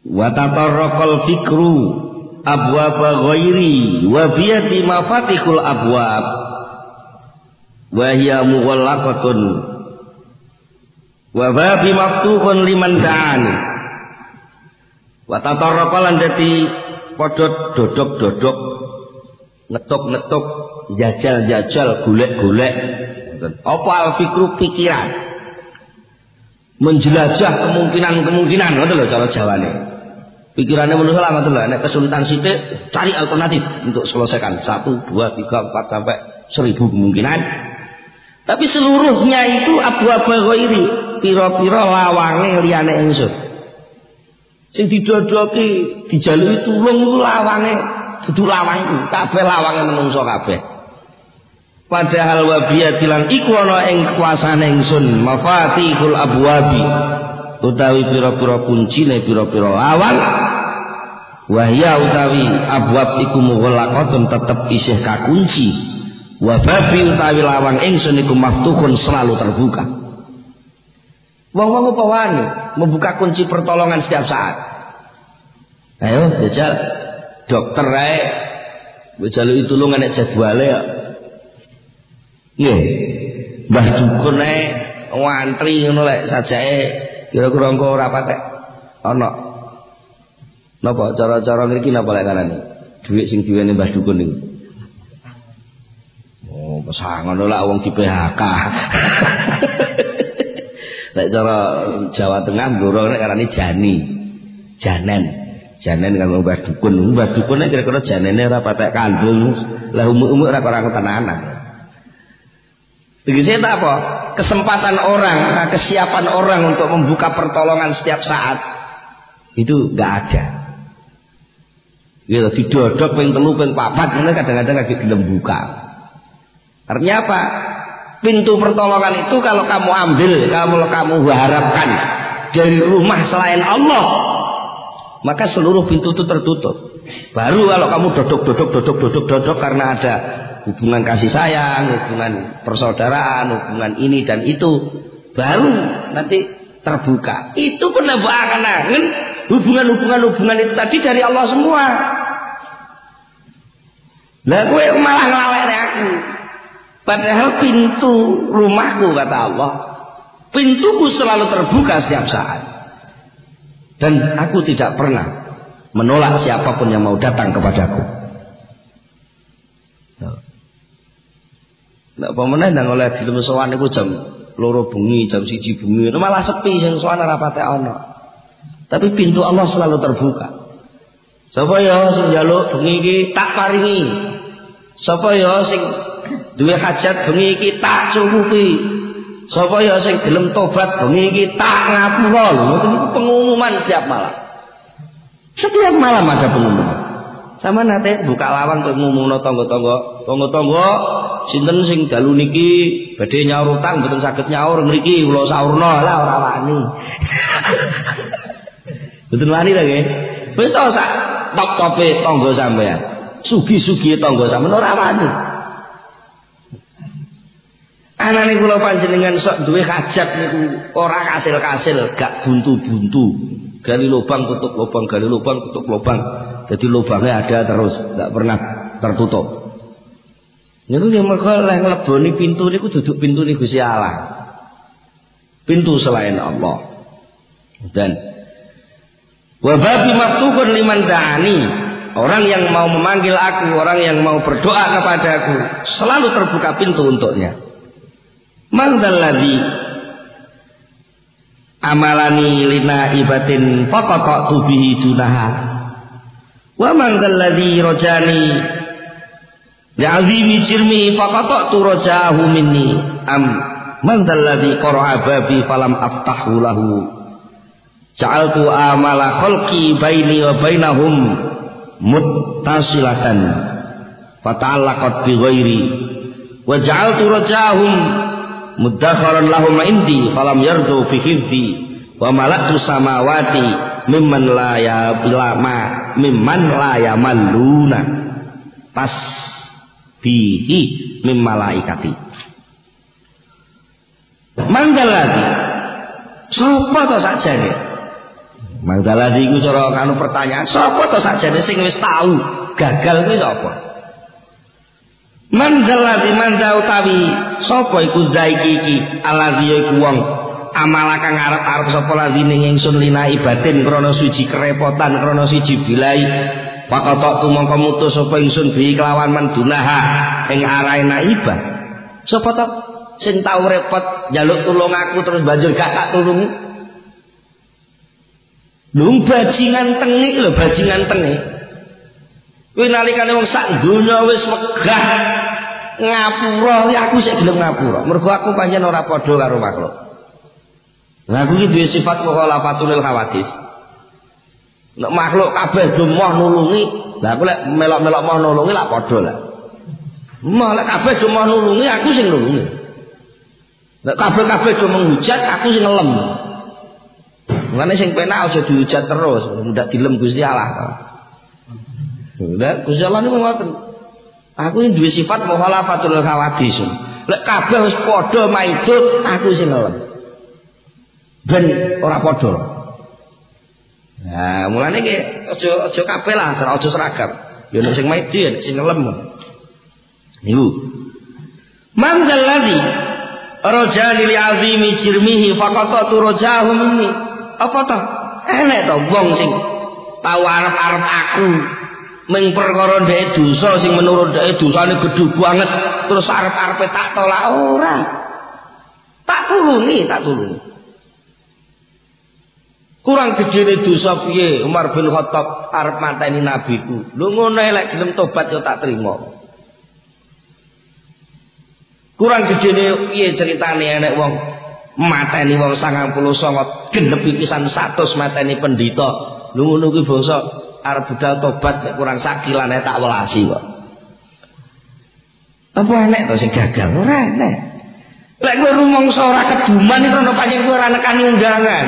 wa tatarraqal fikru abwaba ghairi wa biyati mafatihul abwab wa hiya mughallaqatun wa babi maftuhun liman da'ani wa tatarraqal dadi padha dodok-dodok ngetuk-ngetuk jajal-jajal golek-golek apa al-fikru pikiran menjelajah kemungkinan-kemungkinan ngoten lho cara Jawane. Pikirannya manusia lah ngoten lho, nek kesulitan sithik cari alternatif untuk selesaikan 1 2 3 4 sampai 1000 kemungkinan. Tapi seluruhnya itu abwa-abwa ghairi, pira-pira lawange liyane ingsun. Sing didodoki dijaluki tulung lawange dudu lawangku, kabeh lawange menungso kabeh. Padahal wabiyatilan iku ana ing kuasane ingsun mafatihul abwabi utawi pira-pira kuncine pira-pira lawang wahya utawi abwab iku mughallaqatun tetep isih kakunci wa babi utawi lawang ingsun iku maftuhun selalu terbuka. Wong-wong apa wani membuka kunci pertolongan setiap saat. Ayo jajal dokter ae njaluki tulungan nek jadwale ya. Nggih. Mbah dukun ae ngantri ngono lek sajake kira-kira engko ora patek ana. Napa cara-cara ngriki napa lek kanane? Dhuwit sing diwene Mbah dukun niku. Oh, pesangono lak wong di PHK. Lek cara Jawa Tengah Blora nek karane jani. Janen kan Mbah dukun. Mbah dukun nek kira-kira janene ora patek kandung. Lah umuk-umuk ora ora tenanan. Begitu tak apa? Kesempatan orang, kesiapan orang untuk membuka pertolongan setiap saat itu nggak ada. Gitu, didodok ping 3 ping 4 mana kadang-kadang lagi gelem buka. Artinya apa? Pintu pertolongan itu kalau kamu ambil, kalau kamu harapkan dari rumah selain Allah, maka seluruh pintu itu tertutup. Baru kalau kamu dodok karena ada hubungan kasih sayang, hubungan persaudaraan, hubungan ini dan itu, baru nanti terbuka. Itu pun angen hubungan itu tadi dari Allah semua. Lah kowe malah nglalekne aku. Padahal pintu rumahku kata Allah, pintuku selalu terbuka setiap saat. Dan aku tidak pernah menolak siapapun yang mau datang kepadaku. Nek pemenang nang oleh dilem sowan niku jam 2 bengi, jam 1 bengi, malah sepi sing sowan ora patek ana. Tapi pintu Allah selalu terbuka. Sapa ya sing njaluk bengi iki tak paringi. Sapa ya sing duwe hajat bengi iki tak cukupi. Sapa ya sing gelem tobat bengi iki tak ngapura. Lho niku pengumuman setiap malam. Setiap malam ada pengumuman. Sama nate buka lawan pengumumno tangga-tangga sinten sing dalu niki badhe nyaur utang mboten saged nyaur mriki kula saurna lah ora wani. Mboten wani ta nggih. Wis to sak top-tope tangga sampean. Sugi-sugi tangga sampean ora wani. Anane kula panjenengan sok duwe hajat niku ora kasil-kasil, gak buntu-buntu. Gali lubang tutup lubang, gali lubang tutup lubang. Jadi lubangnya ada terus, tidak pernah tertutup. Niku yang mereka leh ngleboni pintu niku duduk pintu niku Gusti Allah. Pintu selain Allah. Dan wababi maftuhun liman da'ani. Orang yang mau memanggil aku, orang yang mau berdoa kepadaku, selalu terbuka pintu untuknya. Man dzalladzi amalani lina ibatin faqata'tu bihi dunaha. Wa man dzalladzi rajani li'azimi jirmi faqata'tu rajahu minni am man dzalladzi qara'a babi falam aftahu lahu ja'altu amala khalqi baini wa bainahum muttasilatan fata'allaqat bi ghairi wa ja'altu rajahum muddakharan lahum indi falam yardu fi hifzi wa malaktu samawati mimman la yamalluna tas bihi mim malaikati. Manggal lagi sapa to sakjane Mangdaladi iku cara kanu pertanyaan, sapa to sakjane sing wis tau gagal kuwi sapa? Mangdaladi manda utawi sapa iku zaiki iki alladzi iku wong amala kang arep-arep sapa ladine ingsun lina ibadin krana suci kerepotan krana siji bilai pakotok tumangka mutus sapa ingsun bi kelawan mandunaha ing arahe naibah. Sapa to sing tau repot njaluk tulung aku terus banjur gak tak tulungi? Lho bajingan tengik lho, bajingan tengik. Kuwi nalikane wong sak donya wis megah ngapura, aku sik gelem ngapura. Mergo aku pancen ora padha karo makhluk. Lah aku iki duwe sifat mukhalafatul hawadits. Nek makhluk kabeh do moh nulungi, lah aku lek melok-melok moh nulungi lak padha lah. Moh lek kabeh do moh nulungi aku sing nulungi. Nek kabeh-kabeh do menghujat aku sing ngelem. Mulane sing penak aja dihujat terus, ndak dilem Gusti Allah. Ndak Gusti Allah niku ngoten. Aku iki duwe sifat mukhalafatul hawadits. Lek kabeh wis padha maido, aku sing ngelem. Ben ora padha. Nah, mulane ki aja kabeh lah, aja seragam. Ya nek sing maido ya sing ngelem. Niku. Manggal ladzi rajali li azimi jirmihi faqatatu rajahum minni. Apa to? Enek to wong sing tau arep-arep aku ming perkara ndek dosa sing menurut ndek dosane gedhe banget terus arep-arepe tak tolak ora. Tak tulungi. Kurang gedene dosa piye Umar bin Khattab arep mateni nabiku. Lho ngono lek gelem tobat yo tak trimo. Kurang gedene piye ceritane enek wong mateni wong 99 genep pisan 100 mateni pendhita. Lho ngono kuwi bangsa arep budal tobat nek kurang sakilane tak welasi kok. Apa enek to sing gagal? Ora enek. Lek kowe rumangsa ora keduman iku ono pancen kowe ora nekani undangan.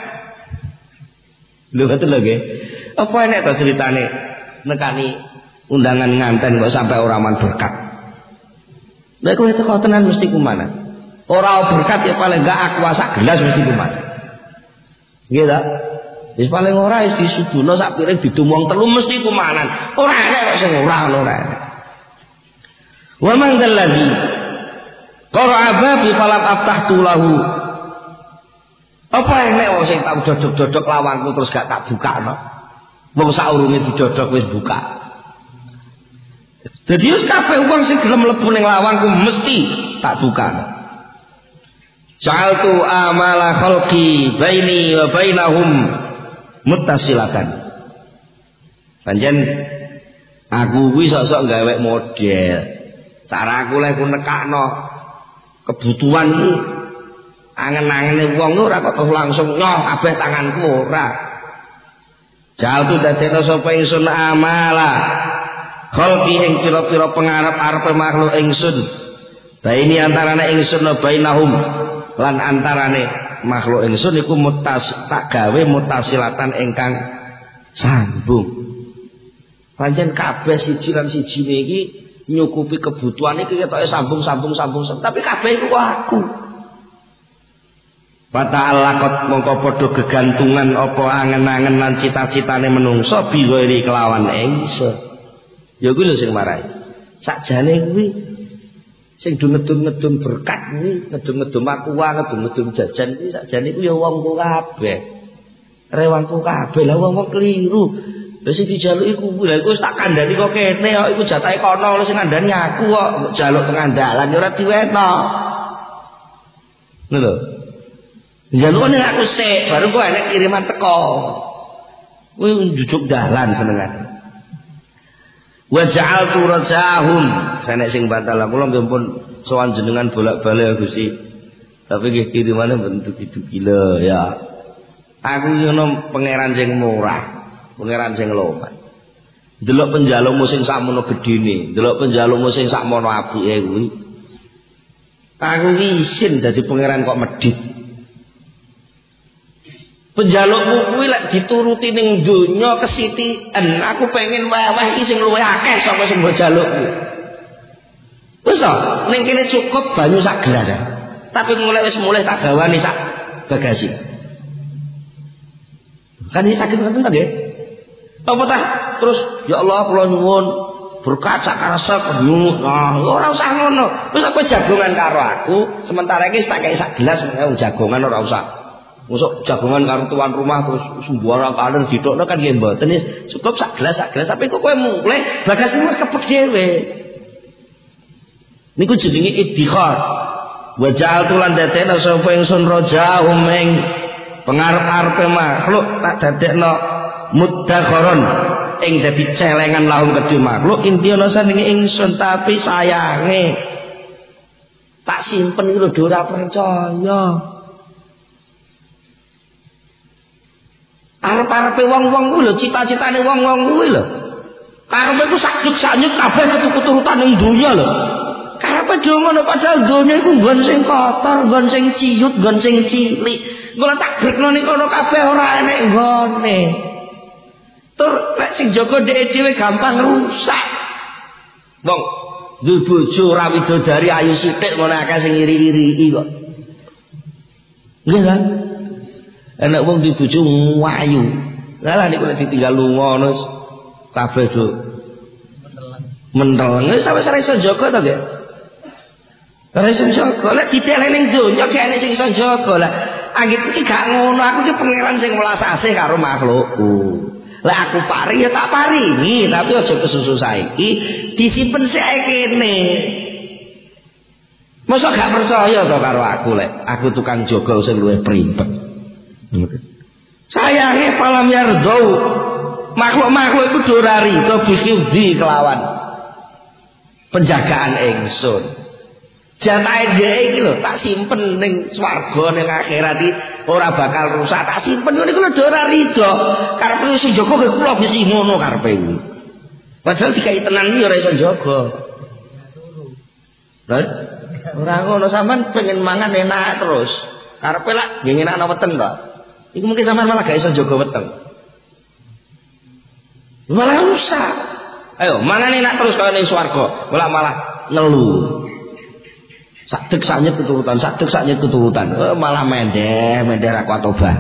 Lho ngoten lho nggih. Apa enek to ceritane nekani undangan nganten kok sampai ora man berkat. Lek kowe teko tenan mesti kumanan. Ora berkat ya paling gak aqua sak gelas mesti kuman. Nggih ta? Wis paling ora wis disuduno sak piring didumong telu mesti kumanan. Ora enek kok sing ora enek. Wa man dalladzi qara'a babi falam aftahtu lahu. Apa enek wong sing tak dodok-dodok lawangku terus gak tak bukakno. Wong saurunge didodok wis buka. Jadi wis kabeh wong sing gelem mlebu ning lawangku mesti tak bukakno. Ja'altu amala khalqi baini wa bainahum muttasilatan. Pancen aku kuwi sok-sok gawe model. Cara aku lek nekakno kebutuhan iki angen-angene wong ora kok langsung nyoh kabeh tanganku ora. Ja'altu dadekno sapa ingsun amala khalqi ing pira-pira pengarep-arepe makhluk ingsun. Baini antarane ingsun wa bainahum lan antarane makhluk ingsun iku tak gawe mutasilatan ingkang sambung. Pancen kabeh siji lan sijine iki nyukupi kebutuhan iki ketoke sambung. Tapi kabeh iku aku. Fata'allaqat mongko padha gegantungan apa angen-angen lan cita-citane menungso biwiri kelawan ingsun. Ya kuwi lho sing marai. Sakjane kuwi sing ngedum-ngedum berkat kuwi, ngedum-ngedum aqua, ngedum-ngedum jajan kuwi sakjane kuwi ya wong kabeh. Rewangku kabeh lah wong keliru. Lah sing dijaluki kuwi lha iku wis tak kandhani kok kene kok iku jatahe kono sing ngandani aku kok njaluk tengah dalan ora diwetno. Ngono lho. Njalukane aku sik baru kok enek kiriman teko. Kuwi njujuk dalan senengane. Wa ja'altu rajahum nek sing batal kula nggih pun sowan jenengan bolak-balik Gusti. Tapi nggih kirimane bentuk itu gila ya. Aku ngono pangeran sing murah, pangeran sing loman. Delok penjalukmu sing sakmono gedene, delok penjalukmu sing sakmono apike kuwi. Aku iki isin dadi pangeran kok medhit. Penjalukmu kuwi lek dituruti ning donya kesitiken, aku pengen weweh iki sing luwih akeh saka sing mbok jalukku. Wis to, ning kene cukup banyu sak gelas. Tapi mulai wis mulih tak gawani sak bagasi. Kan iki saged ngoten ta nggih? Apa tah terus ya Allah kula nyuwun berkat sak karesep nyuwun. Nah, ora usah ngono. Wis kowe jagongan karo aku, sementara iki tak kei sak gelas jagongan ora usah. Mosok jagongan karo tuan rumah terus sembarang kaler didokno kan nggih mboten cukup sak gelas tapi kok kowe mulih bagasmu kepek dhewe. Niku jenenge iddikhar. Wa ja'altu lan dadekna sapa ingsun raja ing pengarep-arepe makhluk tak dadekno muddakharon ing dadi celengan lahum kedhe makhluk intiana saninge ingsun tapi sayange tak simpen iki lho ora percaya. Arep-arepe wong-wong kuwi lho cita-citane wong-wong kuwi lho. Karepe ku sakjut-sakjut kabeh keturutan ning donya lho. Karepe do ngono padahal donya iku nggon sing kotor, nggon sing ciut, nggon sing cilik. Kula tak brekno ning kono kabeh ora enek nggone. Tur nek sing jaga dhewe gampang rusak. Wong duwe bojo ora widodari ayu sithik ngono akeh sing iri-iri kok. Nggih kan? Enak wong di bojo ayu. Lah niku nek ditinggal lunga ngono kabeh do menteleng. Wis iso jaga to nggih. Ora iso jaga. Lek diteleng ning donya gak enek sing iso jaga. Lah anggit iki gak ngono. Aku ki pangeran sing welas asih karo makhlukku. Lah aku pari ya tak paringi, tapi aja kesusu saiki disimpen sik kene. Mosok gak percaya to karo aku lek aku tukang jaga sing luwih pripet. Sayange falam yardau makhluk-makhluk itu dorari to bihifzi kelawan penjagaan ingsun. Jatahe dhewe iki lho tak simpen ning swarga ning akhirat iki ora bakal rusak tak simpen niku lho ora rido. Karepe sing jaga kula mesti ngono karepe iki. Padahal dikai tenan iki ora iso jaga. Lha ora ngono sampean pengen mangan enak terus. Karepe lak nggih enakno weteng to. Iku mungkin sampean malah gak iso jaga weteng. Malah rusak. Ayo, mangan enak terus kaya ning swarga, malah ngelu. Sadek saknyet keturutan, malah mendeh ra kuat obah.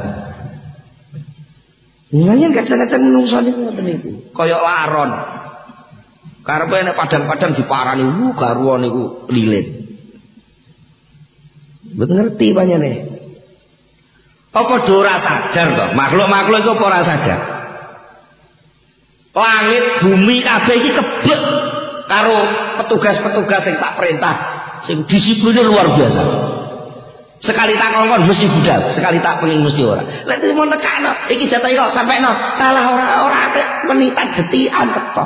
Yen kadang-kadang menungso niku ngoten niku, kaya laron. Karepe nek padang-padang diparani, garuwa niku lilit. Mboten ngerti panjenengan. Apa ora sadar to? Makhluk-makhluk iku apa ora sadar? Langit bumi kabeh iki kebek karo petugas-petugas sing tak perintah, sing disipline luar biasa. Sekali tak kongkon mesti budal, sekali tak pengin mesti ora. Lek mau nekakno, iki jatahe kok sampeno, kalah ora menitan detikan teko.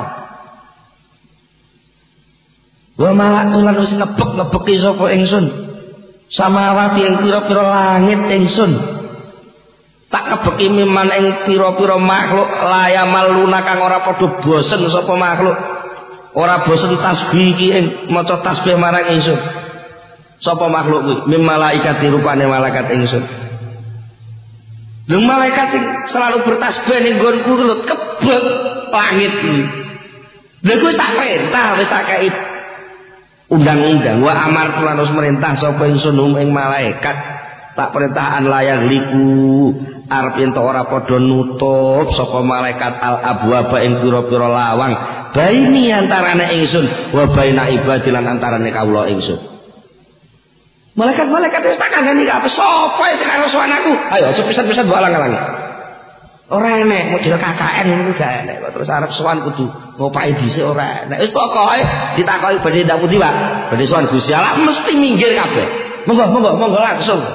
Wa malatulan wis ngebek-ngebeki sapa ingsun. Samawati ing pira-pira langit ingsun. Tak kebeki miman ing pira-pira makhluk layamal luna kang ora padha bosen sapa makhluk. Ora bosen tasbih iki ing maca tasbih marang ingsun. Sapa makhluk kuwi? Mim malaikat rupane malaikat ingsun. Lha malaikat sing selalu bertasbih ning nggonku lho kebek langit iki. Lha kuwi tak perintah wis tak kei undang-undang wa amar lan merintah sapa ingsun ing malaikat. Tak perintahan layak liku arep yen ora padha nutup sapa malaikat al abwaba ing pira-pira lawang baini antarane ingsun wa baina ibadi lan antarane kawula ingsun. Malaikat-malaikat wis tak kandhani apa sapa sing karo sowan aku. Ayo aja pisan-pisan mbok alang-alangi. Ora enek model KKN ngono gak enek kok terus arep sowan kudu ngopaki dhisik ora enek. Wis pokoke ditakoki badhe ndak pundi, Pak? Badhe sowan Gusti Allah mesti minggir kabeh. Monggo langsung.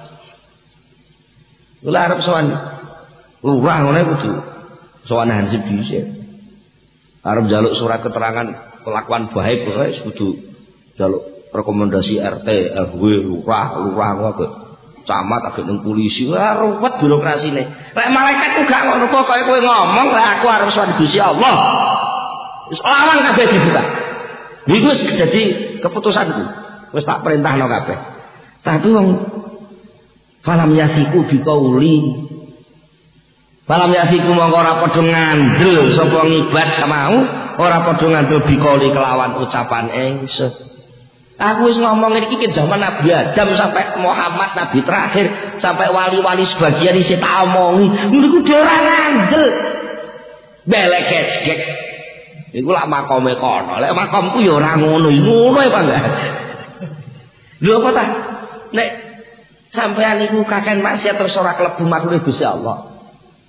Kula arep sowan lurah ngene kudu sowan hansip dhisik. Arep njaluk surat keterangan kelakuan baik wis kudu njaluk rekomendasi RT, RW, lurah kok camat agek ning polisi. Wah ruwet birokrasine. Lek malaikat ku gak ngono pokoke kowe ngomong lek aku arep sowan Gusti Allah. Wis lawan kabeh dibuka. Iku wis dadi keputusanku. Wis tak perintahno kabeh. Tapi wong falam yasiku biqauli. Falam yasiku mongko ora padha ngandel sapa ngibad mau, ora padha ngandel biqauli kelawan ucapan ingsun. Aku wis ngomong iki ke zaman Nabi Adam sampai Muhammad Nabi terakhir sampai wali-wali sebagian isi tak omongi. Niku dhewe ora ngandel. Belek-gek. Iku lak makome kono. Lek makomku ya ora ngono. Ngono ya Pak enggak. Lho apa ta? Nek sampean niku kakek maksiat terus ora klebu makhluk Gusti Allah.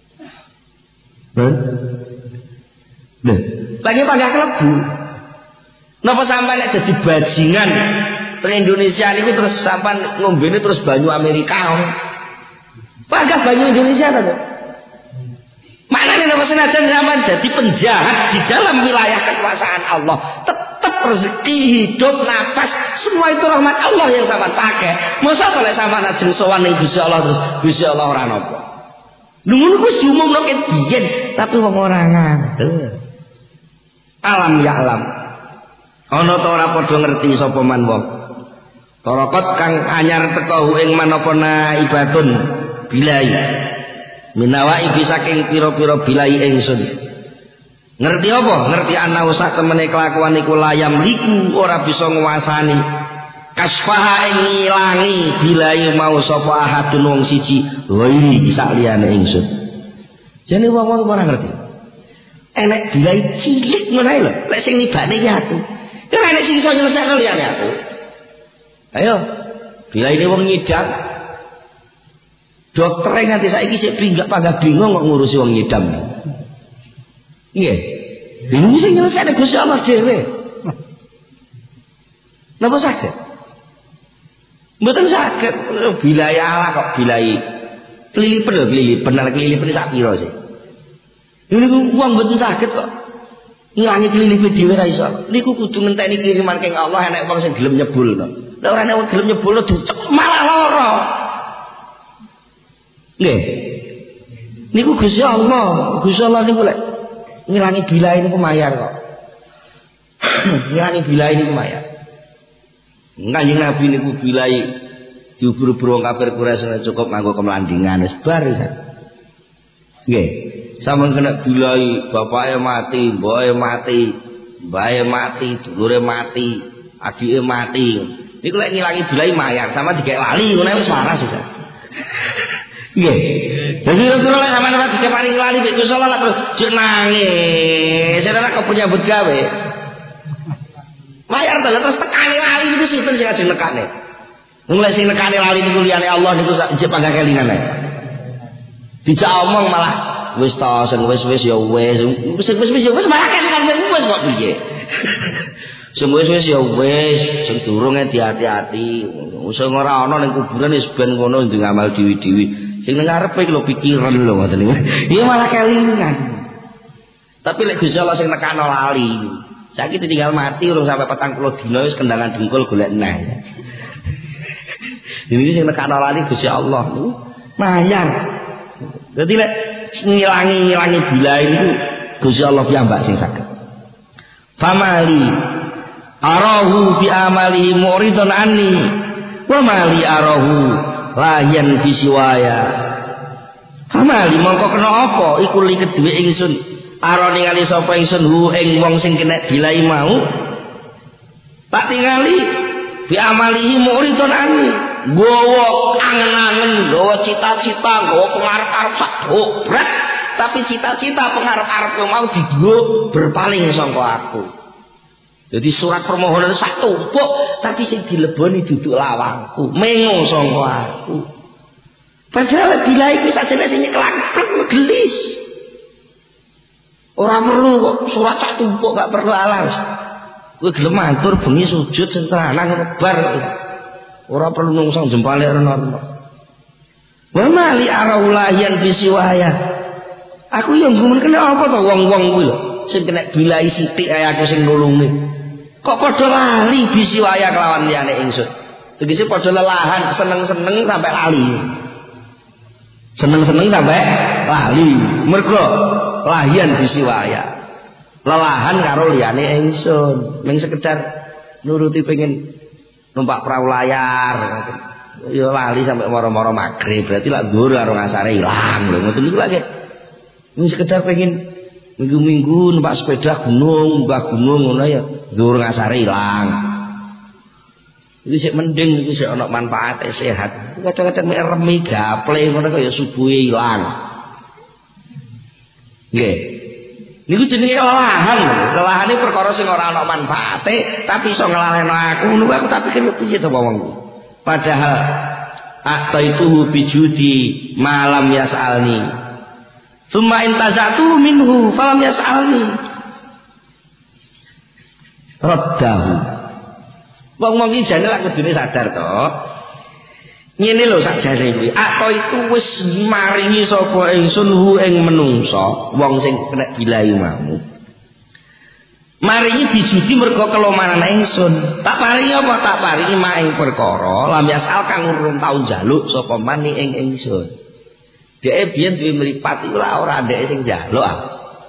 Lho, lagi panggah klebu. Napa sampean nek dadi bajingan teng Indonesia niku terus sampean ngombene terus banyu Amerika. Panggah banyu Indonesia ta, Pak? Maknanya napa senajan sampean dadi penjahat di dalam wilayah kekuasaan Allah, tetap rezeki, hidup, nafas, semua itu rahmat Allah yang sampean pakai. Mosok oleh sampean ajeng sowan ning Gusti Allah terus Gusti Allah ora napa. Lho ngono kuwi diumumno ket biyen, tapi wong ora ngandel. Alam ya alam. Ana ta ora padha ngerti sapa man wong. Tarakot kang anyar teko ing manapa ibatun bilai. Minawai saking pira-pira bilai ingsun. Ngerti apa? Ngerti ana usah temene kelakuan iku layam liku ora bisa nguasani. Kasfaha ing ngilangi bilai mau sapa ahadun wong siji wairi sak liyane ingsun. Jane wong-wong ora ngerti. Enek bilai cilik ngono ae lho. Lek sing nibane iki aku. Ya nek sing iso nyelesekno liyane aku. Ayo. Bila ini wong nyidam. Dokter nganti saiki sik panggah bingung kok ngurusi wong nyidam. Nggih. Ini sing nyelesekne Gusti Allah dhewe. Napa saged? Mboten saged. Bilai Allah kok bilai. Kelilipen lho, kelilipen sak pira sih. Niku wong mboten saged kok. Ngilangi kelilipe dhewe ra iso. Niku kudu ngenteni kiriman keng Allah enek wong sing gelem nyebulno. Nek ora enek wong gelem nyebulno dicek malah lara. Nggih. Niku Gusti Allah. Gusti Allah niku lek ngilangi bilai niku mayar kok. Ngilangi bilai niku mayar. Kanjeng Nabi niku bilai diubur-ubur wong kafir Quraisy cukup nganggo kemlandingan wis bar wis. Nggih. Sampun kena bilai bapake mati, mboke mati, mbae mati, dulure mati, adike mati. Niku lek ngilangi bilai mayar sama dikek lali ngono wis waras sudah. Nggih. Jadi kira lek sampeyan ora dikek paring lali mek Gusti Allah terus jek nangis. Saudara kok penyambut gawe. Mayar terus tekane lali niku sinten sing ajeng nekane. Wong lek sing nekane lali niku liyane Allah niku jek panggah kelingan ae. Dijak omong malah wis ta sing wis ya wis ya wis malah kesane sing wis kok piye. Sing wis ya wis sing durung hati-hati. Sing ora ana ning kuburan wis ben ngono ndang amal dewi-dewi. Sing nang ngarepe iki lho pikiran lho ngoten niku. Iya malah kelingan. Tapi lek Gusti Allah sing nekano lali. Saiki tinggal mati urung sampai 40 dina wis kendangan dengkul golek neh. Ini sing nekano lali Gusti Allah niku mayar. Dadi lek ngilangi bilai niku Gusti Allah piyambak sing saged. Famali arahu bi amali muridun anni wa mali arahu layan bisiwaya. Famali mongko kena apa iku li kedue ingsun ara ningali sapa ingsun hu ing wong sing kena bilai mau tak tingali bi amalihi muridun anni gowo angen-angen, gowo cita-cita, gowo pengarep-arep sak berat, tapi cita-cita pengarep-arep mau digo berpaling sangka aku. Jadi surat permohonan sak tumpuk, tapi sing dileboni duduk lawangku, mengo sangka aku. Padahal bila iki sajane sing nyeklak-klak gelis. Ora perlu kok surat sak tumpuk, gak perlu alas. Kowe gelem matur bengi sujud sing tenanan bar. Ora perlu nungsang jempale rena-rena. Wa mali araulahian bisiwaya. Aku yang gumun kena apa to wong-wong kuwi lho. Sing kena bilai sithik ae aku sing nulungi. Kok padha lali bisiwaya kelawan liyane ingsun. Tegese padha lelahan seneng-seneng sampai lali. Seneng-seneng sampai lali. Mergo lahian bisiwaya. Lelahan karo liyane ingsun. Ming sekedar nuruti pengen numpak perahu layar, ya lali sampai moro-moro maghrib, berarti lah dhuwur karo ngasare ilang lho, ngoten niku lagi. Wis sekedar pengen minggu-minggu numpak sepeda gunung, mbah gunung ngono ya, dhuwur ngasare ilang. Iki sik mending iki sik ana manfaate sehat. Kadang-kadang mek remi gaple ngono kaya subuhe ilang. Nggih. Niku jenenge kelelahan. Kelelahane perkara sing ora ana manfaate tapi iso nglaleno aku. Niku aku tak pikir piye to wong. Padahal ataituhu bijudi malam yasalni. Summa intazatu minhu falam yasalni. Raddahu. Wong-wong iki jane lak kudune sadar to. Ngene lho sakjane kuwi. Ataitu wis maringi sapa ingsun hu ing menungso, wong sing kena bilahi mau. Maringi bijudi mergo kelomanan ingsun. Tak paringi apa? Tak paringi maing perkara lam yasal kang urung tau njaluk sapa mani ing ingsun. Dheke biyen duwe mripat iku lah ora ndeke sing njaluk ah.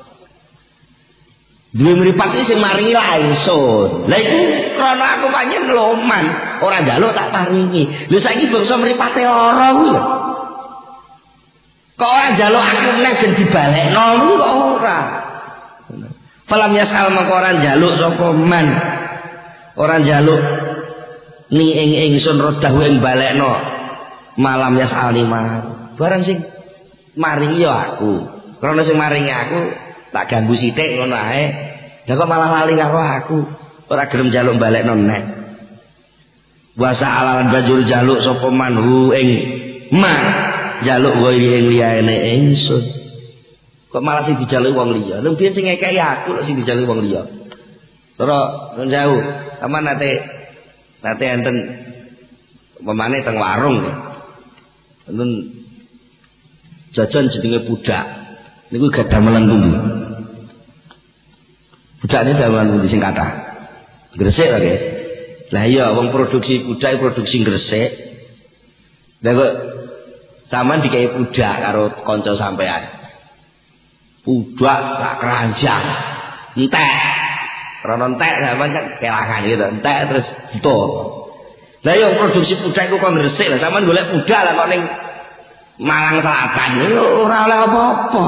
Duwe mripat iki sing maringi lah ingsun. Lah iku krana aku pancen loman, ora njaluk tak paringi. Lho saiki bangsa mripate lara kuwi lho. Kok ora njaluk aku meneh ben dibalekno kuwi kok ora. Falam yasal mengko ora njaluk sapa man. Ora njaluk ni ing ingsun rodahu ing balekno. Malam yasal lima. Barang sing maringi ya aku. Krana sing maringi aku tak ganggu sithik ngono ae. Lah kok malah lali karo aku. Ora gelem njaluk balekno nek. Wa sa'alan bajur njaluk sapa manhu ing ma njaluk wae ing liyane ingsun. Kok malah sing dijaluk wong liya. Lha piye sing ngekeki aku lho sing dijaluk wong liya. Terus jauh. Aman nate enten pemane teng warung. Enten jajan jenenge budak. Niku gak damelan pundi. Budak ini damelan pundi sing kathah. Gresik lho nggih. Lah iya wong produksi budak produksi gresik. Lah kok sampean dikai budak karo kanca sampean. Budak tak keranjang. Entek. Karena entek sampean kan kelangan gitu. Entek terus butuh. Lah iya produksi budak iku kok gresik lah sampean golek budak lah kok ning Malang Selatan ora oleh apa-apa.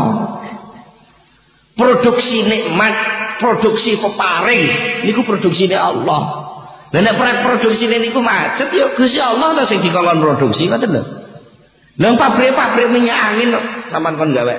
Produksi nikmat, produksi peparing niku produksine Allah. Lah nek produksine niku macet ya Gusti Allah ta sing dikongkon produksi ngoten lho. Lah pabrik minyak angin sampean kon gawe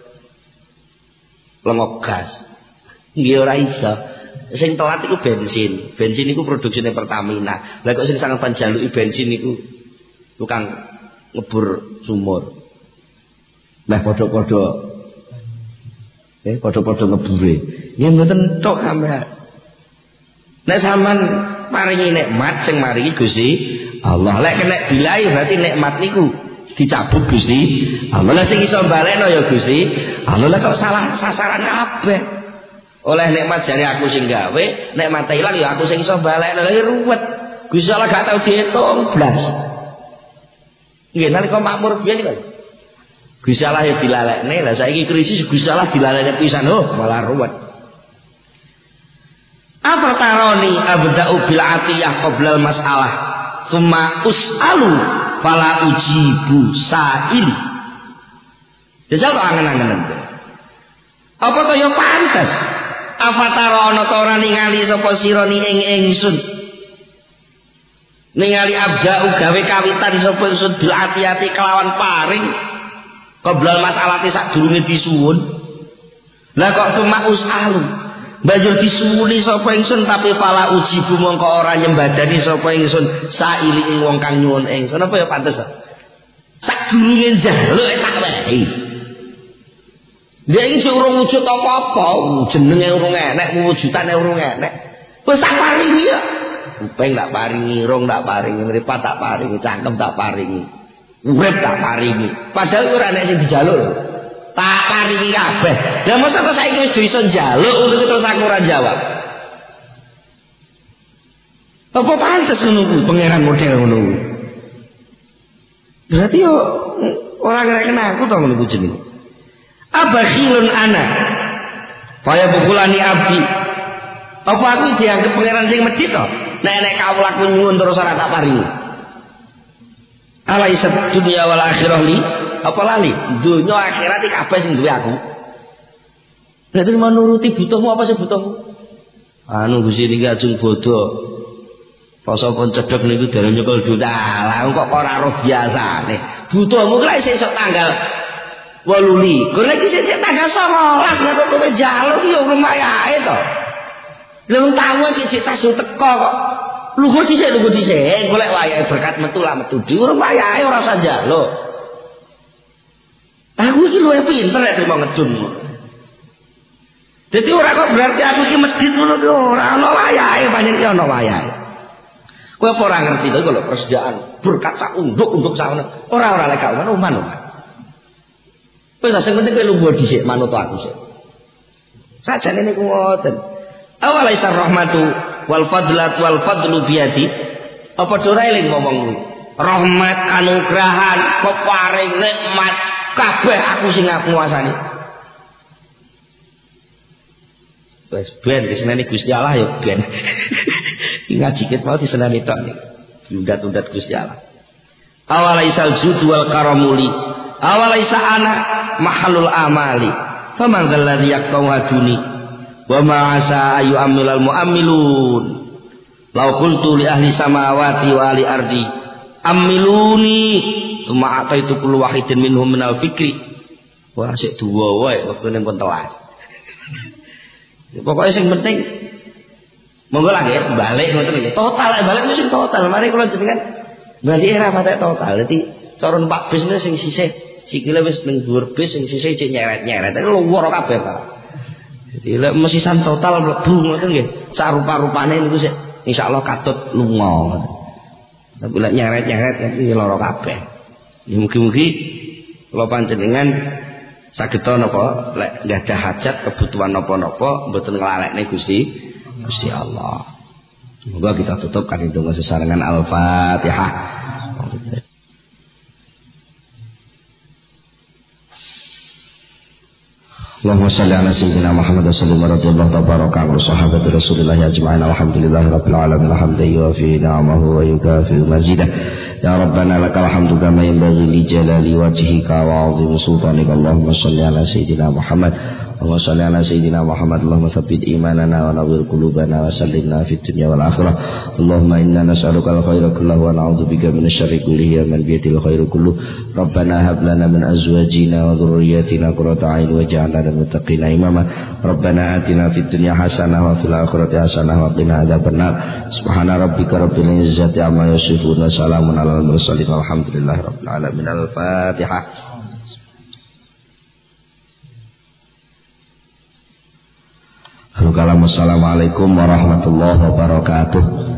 lengok gas. Nggih ora iso. Sing telat iku bensin. Bensin niku produksine Pertamina. Lah kok sing sangat panjaluki bensin niku tukang ngebur sumur. Lah padha-padha padha-padha ngebure. Nggih mboten tok sampean. Nek sampean paringi nikmat sing maringi Gusti Allah. Lek kena bilahi berarti nikmat niku dicabut Gusti Allah. Lah sing iso balekno ya Gusti Allah. Lah kok salah sasaran kabeh. Oleh nikmat jare aku sing gawe, nikmat ilang ya aku sing iso balekno. Lah ruwet. Gusti Allah gak tau diitung blas. Nggih nalika makmur biyen niku. Gusti Allah ya dilalekne, lah saiki krisis Gusti Allah dilalekne pisan malah ruwet. Apa taroni abda'u bil atiyah qabla al mas'alah summa us'alu fala ujibu sa'ili. Jajal kok angen-angenan. Apa to ya pantes? Apa tarono to ora ningali sapa sira ni ing ingsun? Ningali abda'u gawe kawitan sapa ingsun bil ati-ati kelawan paring qoblal masalati sadurunge disuwun. Lah kok cuma usalu banjur disuwuni sapa ingsun tapi pala ujibu mongko ora nyembadani sapa ingsun saili ing wong kang nyuwun ingsun. Apa ya pantes? Sadurunge njaluk tak wehi. Dia iki urung wujud apa-apa, jenenge urung enek, wujudane urung enek. Wis tak paringi ya. Kuping tak paringi, irung tak paringi, mripat tak paringi, cangkem tak paringi, urip tak paringi. Padahal ora nek sing dijaluk. Tak paringi kabeh. Lah mosok kok saiki wis iso njaluk ngono terus aku ora jawab. Apa pantes ngono kuwi pangeran model ngono kuwi. Berarti yo ora kena aku to ngono kuwi jenenge. Abakhilun ana. Kaya bukulani abdi. Apa aku dianggap pangeran sing medhit to? Nek kawula nyuwun terus ora tak paringi. Alaisa dunya wal akhirah li apa lali? Dunya akhirat iki kabeh sing duwe aku. Nek terus menuruti butuhmu apa sih butuhmu? Anu Gusti niki ajeng bodho. Poso pun cedhek niku dereng nyekel dalah kok ora roh biasane. Butuhmu lek sesuk tanggal 28. Kok lek sesuk tanggal 19 nek kowe njaluk yo lumayan to. Lha wong tamu iki tas teko kok. Lugo dhisik golek wayahe berkat metu lah metu dhewe wayahe ora usah njaluk. Aku iki luwih pinter nek trimo ngedun. Dadi ora kok berarti aku iki medhit ngono ki ora ana wayahe pancen iki ana wayahe. Kowe apa ora ngerti to kalau persediaan berkat sak unduk sakno. Ora lek gak oman. Wis sing penting kowe lugo dhisik manut aku sik. Sajane niku ngoten. Awalaisa rahmatu wal fadlu biyadi. Apa ora eling ngomong rahmat anugrahan peparing nikmat kabeh aku sing nguasani. Wes ben diseneni Gusti Allah ya ben. Ngaji ket mau diseneni tok niku. Undat-undat Gusti Allah. Awalaisal judu wal karamuli. Awalaisa ana mahalul amali. Faman dzalladzi yaqtawaduni wa ma asa ayu amilal muamilun. Lau qultu li ahli samawati wa ahli ardi amiluni tsumma ataitu kullu wahidin minhum minal fikri. Wah sik duwa wae wektune pun telas. Pokoknya yang penting monggo lah ya balik ngoten iki. Total balik mesti total. Mari kula jenengan berarti era patek total. Dadi cara numpak bis sing sisih sikile wis ning dhuwur bis sing sisih cek nyeret-nyeret. Tapi luwur kabeh ta. Jadi lek mesisan total mlebu ngoten nggih. Sak rupa-rupane niku sik insyaallah katut lunga ngoten. Tapi lek nyeret-nyeret iki lara kabeh. Mugi-mugi kula panjenengan saged napa lek gadah hajat kebutuhan napa-napa mboten nglalekne Gusti Allah. Semoga kita tutup kan dengan sesarengan Al-Fatihah. Allahumma shalli ala sayyidina Muhammad sallallahu tabaraka wa sahabati Rasulillah ajma'in alhamdulillahi rabbil alamin hamdan yuwafi ni'amahu wa yukafi mazidah. Ya Rabbana lakal hamdu kama yanbaghi li jalali wajhika wa 'azimi sultanika. Allahumma shalli ala sayyidina Muhammad. Allahumma shalli ala sayyidina Muhammad. Allahumma tsabbit imanana wa nawwir qulubana wa sallimna fid dunya wal akhirah. Allahumma inna nas'aluka al-khaira kullahu wa na'udzubika minasy-syarri kullihi man biyadil khairu kulluh. Rabbana hab lana min azwajina wa dhurriyyatina qurrata a'yun waj'alna lil muttaqina imama. Rabbana atina fid dunya hasanah wa fil akhirati hasanah wa qina adzabannar. Subhana rabbika rabbil izzati amma yasifun wa salamun alal mursalin walhamdulillahi rabbil alamin. Al-Fatihah. Assalamualaikum warahmatullahi wabarakatuh.